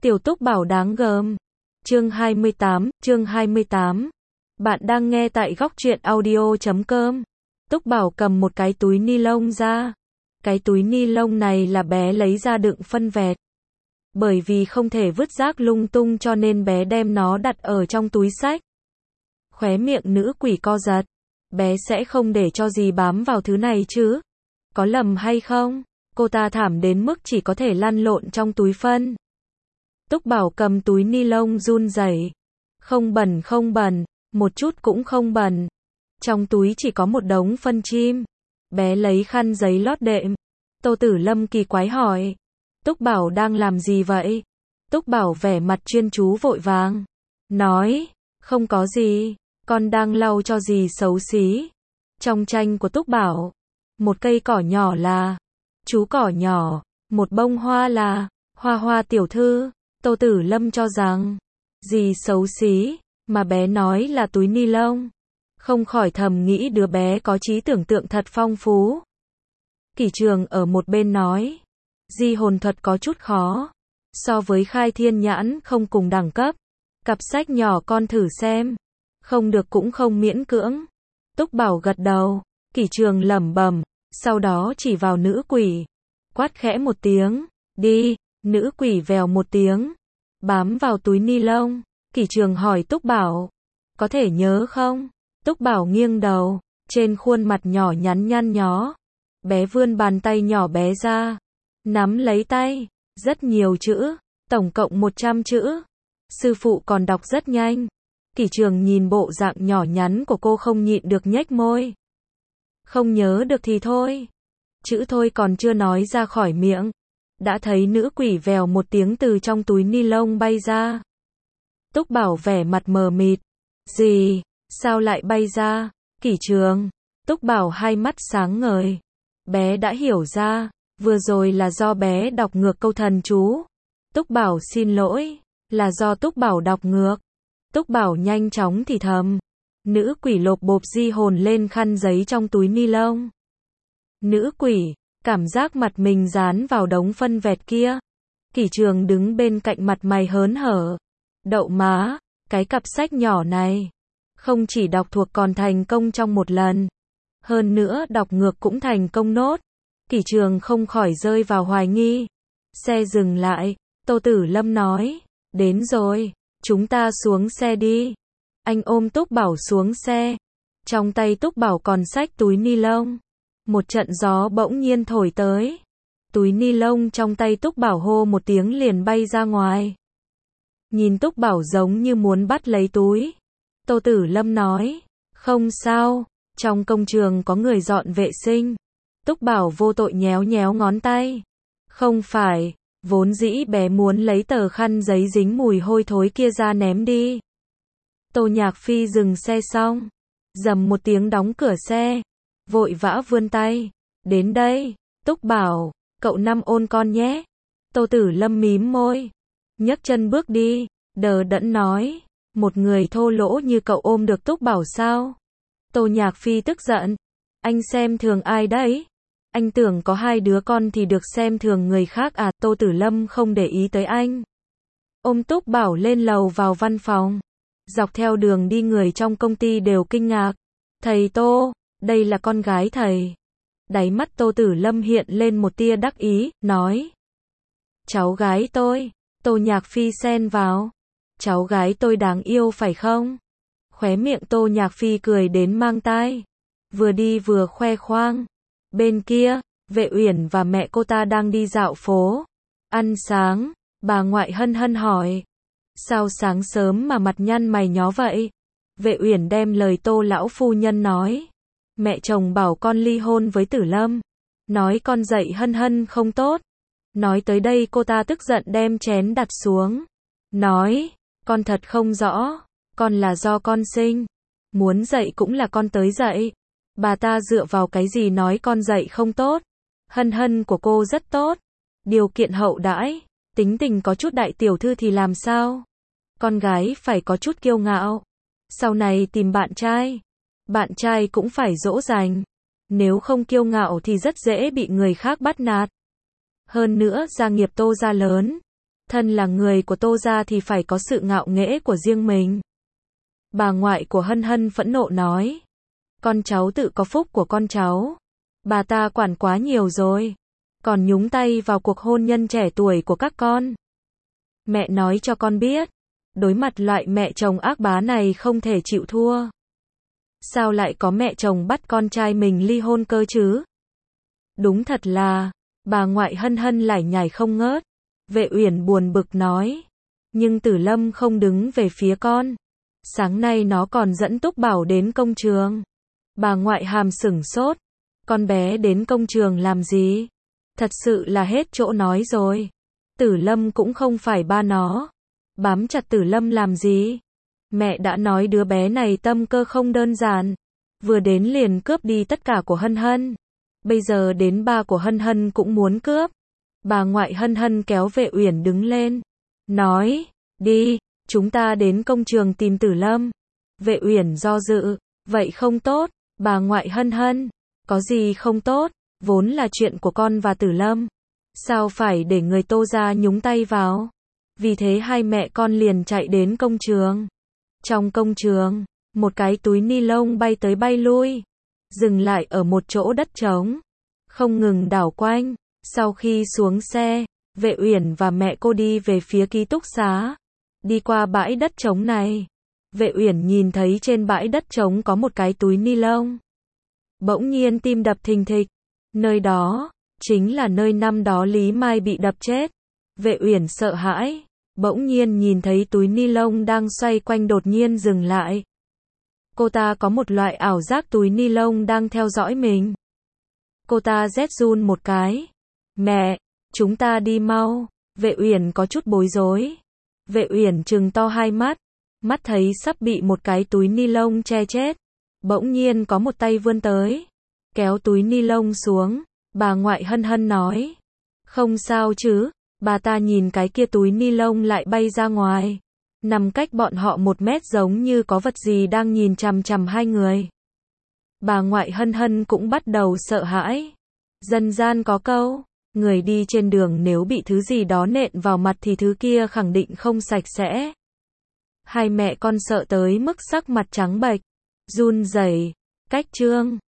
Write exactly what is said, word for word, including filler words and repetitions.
Tiểu Túc Bảo đáng gờm. Chương hai mươi tám, chương hai mươi tám. Bạn đang nghe tại góc truyện audio chấm com. Túc Bảo cầm một cái túi ni lông ra. Cái túi ni lông này là bé lấy ra đựng phân vẹt. Bởi vì không thể vứt rác lung tung cho nên bé đem nó đặt ở trong túi xách. Khóe miệng nữ quỷ co giật. Bé sẽ không để cho gì bám vào thứ này chứ? Có lầm hay không? Cô ta thảm đến mức chỉ có thể lăn lộn trong túi phân. Túc Bảo cầm túi ni lông run rẩy. Không bẩn không bẩn, một chút cũng không bẩn. Trong túi chỉ có một đống phân chim. Bé lấy khăn giấy lót đệm. Tô Tử Lâm kỳ quái hỏi. Túc Bảo đang làm gì vậy? Túc Bảo vẻ mặt chuyên chú vội vàng. Nói, không có gì, con đang lau cho gì xấu xí. Trong tranh của Túc Bảo, một cây cỏ nhỏ là chú cỏ nhỏ, một bông hoa là Hoa Hoa tiểu thư. Tô Tử Lâm cho rằng, gì xấu xí, mà bé nói là túi ni lông. Không khỏi thầm nghĩ đứa bé có trí tưởng tượng thật phong phú. Kỷ Trường ở một bên nói, di hồn thuật có chút khó. So với khai thiên nhãn không cùng đẳng cấp. Cặp sách nhỏ con thử xem. Không được cũng không miễn cưỡng. Túc Bảo gật đầu. Kỷ Trường lẩm bẩm, sau đó chỉ vào nữ quỷ. Quát khẽ một tiếng, đi. Nữ quỷ vèo một tiếng, bám vào túi ni lông. Kỷ Trường hỏi Túc Bảo, có thể nhớ không? Túc Bảo nghiêng đầu, trên khuôn mặt nhỏ nhắn nhăn nhó. Bé vươn bàn tay nhỏ bé ra, nắm lấy tay, rất nhiều chữ, tổng cộng một trăm chữ. Sư phụ còn đọc rất nhanh. Kỷ Trường nhìn bộ dạng nhỏ nhắn của cô không nhịn được nhếch môi. Không nhớ được thì thôi. Chữ thôi còn chưa nói ra khỏi miệng. Đã thấy nữ quỷ vèo một tiếng từ trong túi ni lông bay ra. Túc Bảo vẻ mặt mờ mịt. Gì? Sao lại bay ra? Kỷ Trường. Túc Bảo hai mắt sáng ngời. Bé đã hiểu ra. Vừa rồi là do bé đọc ngược câu thần chú. Túc Bảo xin lỗi. Là do Túc Bảo đọc ngược. Túc Bảo nhanh chóng thì thầm. Nữ quỷ lộp bộp di hồn lên khăn giấy trong túi ni lông. Nữ quỷ. Cảm giác mặt mình dán vào đống phân vẹt kia. Kỷ Trường đứng bên cạnh mặt mày hớn hở. Đậu má, cái cặp sách nhỏ này. Không chỉ đọc thuộc còn thành công trong một lần. Hơn nữa đọc ngược cũng thành công nốt. Kỷ Trường không khỏi rơi vào hoài nghi. Xe dừng lại, Tô Tử Lâm nói. Đến rồi, chúng ta xuống xe đi. Anh ôm Túc Bảo xuống xe. Trong tay Túc Bảo còn xách túi ni lông. Một trận gió bỗng nhiên thổi tới. Túi ni lông trong tay Túc Bảo hô một tiếng liền bay ra ngoài. Nhìn Túc Bảo giống như muốn bắt lấy túi. Tô Tử Lâm nói, không sao, trong công trường có người dọn vệ sinh. Túc Bảo vô tội nhéo nhéo ngón tay. Không phải, vốn dĩ bé muốn lấy tờ khăn giấy dính mùi hôi thối kia ra ném đi. Tô Nhạc Phi dừng xe xong, rầm một tiếng đóng cửa xe. Vội vã vươn tay. Đến đây, Túc Bảo, cậu năm ôn con nhé. Tô Tử Lâm mím môi. Nhấc chân bước đi, đờ đẫn nói. Một người thô lỗ như cậu ôm được Túc Bảo sao? Tô Nhạc Phi tức giận. Anh xem thường ai đấy? Anh tưởng có hai đứa con thì được xem thường người khác à? Tô Tử Lâm không để ý tới anh. Ôm Túc Bảo lên lầu vào văn phòng. Dọc theo đường đi người trong công ty đều kinh ngạc. Thầy Tô, đây là con gái thầy. Đáy mắt Tô Tử Lâm hiện lên một tia đắc ý, nói. Cháu gái tôi. Tô Nhạc Phi xen vào. Cháu gái tôi đáng yêu phải không? Khóe miệng Tô Nhạc Phi cười đến mang tai. Vừa đi vừa khoe khoang. Bên kia, Vệ Uyển và mẹ cô ta đang đi dạo phố. Ăn sáng, bà ngoại hân hân hỏi. Sao sáng sớm mà mặt nhăn mày nhó vậy? Vệ Uyển đem lời Tô lão phu nhân nói. Mẹ chồng bảo con ly hôn với Tử Lâm. Nói con dạy hân hân không tốt. Nói tới đây cô ta tức giận đem chén đặt xuống. Nói, con thật không rõ. Con là do con sinh. Muốn dạy cũng là con tới dạy. Bà ta dựa vào cái gì nói con dạy không tốt. Hân hân của cô rất tốt. Điều kiện hậu đãi. Tính tình có chút đại tiểu thư thì làm sao? Con gái phải có chút kiêu ngạo. Sau này tìm bạn trai. Bạn trai cũng phải dỗ dành. Nếu không kiêu ngạo thì rất dễ bị người khác bắt nạt. Hơn nữa gia nghiệp Tô gia lớn. Thân là người của Tô gia thì phải có sự ngạo nghễ của riêng mình. Bà ngoại của Hân Hân phẫn nộ nói. Con cháu tự có phúc của con cháu. Bà ta quản quá nhiều rồi. Còn nhúng tay vào cuộc hôn nhân trẻ tuổi của các con. Mẹ nói cho con biết. Đối mặt loại mẹ chồng ác bá này không thể chịu thua. Sao lại có mẹ chồng bắt con trai mình ly hôn cơ chứ? Đúng thật là, bà ngoại Hân Hân lải nhải không ngớt. Vệ Uyển buồn bực nói. Nhưng Tử Lâm không đứng về phía con. Sáng nay nó còn dẫn Túc Bảo đến công trường. Bà ngoại Hàm sửng sốt. Con bé đến công trường làm gì? Thật sự là hết chỗ nói rồi. Tử Lâm cũng không phải ba nó. Bám chặt Tử Lâm làm gì? Mẹ đã nói đứa bé này tâm cơ không đơn giản. Vừa đến liền cướp đi tất cả của Hân Hân. Bây giờ đến ba của Hân Hân cũng muốn cướp. Bà ngoại Hân Hân kéo Vệ Uyển đứng lên. Nói, đi, chúng ta đến công trường tìm Tử Lâm. Vệ Uyển do dự, vậy không tốt. Bà ngoại Hân Hân, có gì không tốt, vốn là chuyện của con và Tử Lâm. Sao phải để người Tô gia nhúng tay vào? Vì thế hai mẹ con liền chạy đến công trường. Trong công trường, một cái túi ni lông bay tới bay lui, dừng lại ở một chỗ đất trống, không ngừng đảo quanh. Sau khi xuống xe, Vệ Uyển và mẹ cô đi về phía ký túc xá. Đi qua bãi đất trống này, Vệ Uyển nhìn thấy trên bãi đất trống có một cái túi ni lông. Bỗng nhiên tim đập thình thịch. Nơi đó, chính là nơi năm đó Lý Mai bị đập chết. Vệ Uyển sợ hãi, bỗng nhiên nhìn thấy túi ni lông đang xoay quanh đột nhiên dừng lại. Cô ta có một loại ảo giác túi ni lông đang theo dõi mình. Cô ta rét run một cái. Mẹ, chúng ta đi mau. Vệ Uyển có chút bối rối. Vệ Uyển trừng to hai mắt, mắt thấy sắp bị một cái túi ni lông che chết. Bỗng nhiên có một tay vươn tới, kéo túi ni lông xuống. Bà ngoại Hân Hân nói. Không sao chứ? Bà ta nhìn cái kia túi ni lông lại bay ra ngoài. Nằm cách bọn họ một mét giống như có vật gì đang nhìn chằm chằm hai người. Bà ngoại Hân Hân cũng bắt đầu sợ hãi. Dân gian có câu, người đi trên đường nếu bị thứ gì đó nện vào mặt thì thứ kia khẳng định không sạch sẽ. Hai mẹ con sợ tới mức sắc mặt trắng bệch, run rẩy. Cách chương